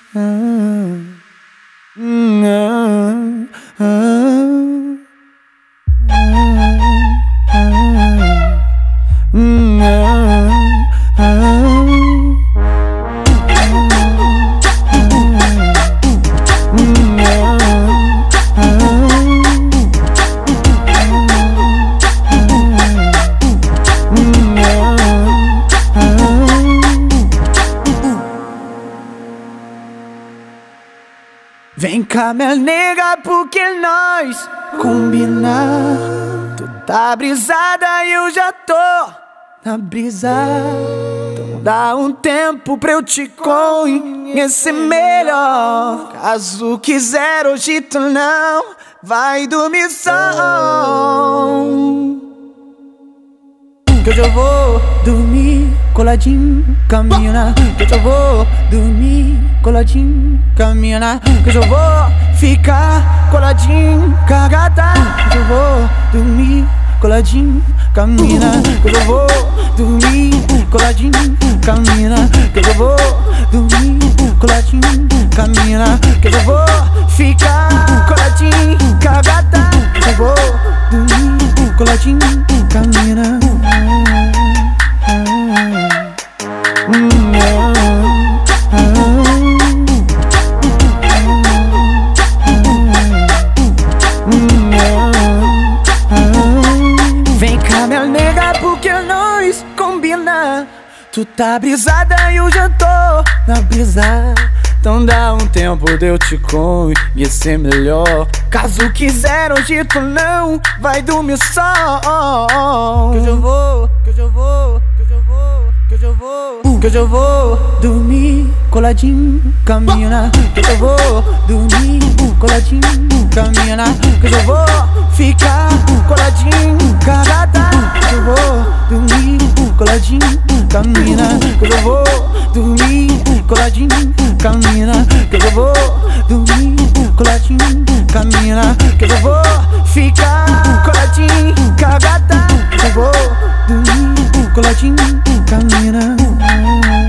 Vem cá, minha nega, porque nós combinar. Tu tá brisada e eu já tô na brisa. Então dá um tempo pra eu te conhecer melhor. Caso quiser, hoje tu não vai dormir só. Que hoje eu vou dormir coladinho com a mina. Que hoje eu vou dormir coladinho com a mina. Que hoje eu vou ficar coladinho com a gata. Que hoje eu vou dormir coladinho com a mina. Que hoje eu vou dormir coladinho com a mina. Que hoje eu vou dormir coladinho com a mina. Que hoje eu vou ficar coladinho com a gata. Que hoje eu vou dormir coladinho com a mina. Vem cá, minha nega, porque nós combina. Tu tá brisada e eu já tô na brisa. Então dá um tempo de eu te conhecer melhor. Caso quiser, hoje tu não vai dormir só. Que hoje eu vou, que hoje eu vou, que hoje eu vou, que hoje eu vou, que hoje eu vou dormir coladinho com a mina. Que hoje eu vou dormir coladinho com a mina. Que hoje eu vou ficar coladinho com a gata. Que hoje eu vou dormir coladinho com a mina. Que hoje eu vou dormir coladinho com a mina. Que hoje eu vou dormir coladinho com a mina. Que hoje eu vou ficar coladinho com a gata. Que hoje eu vou dormir coladinho com a mina.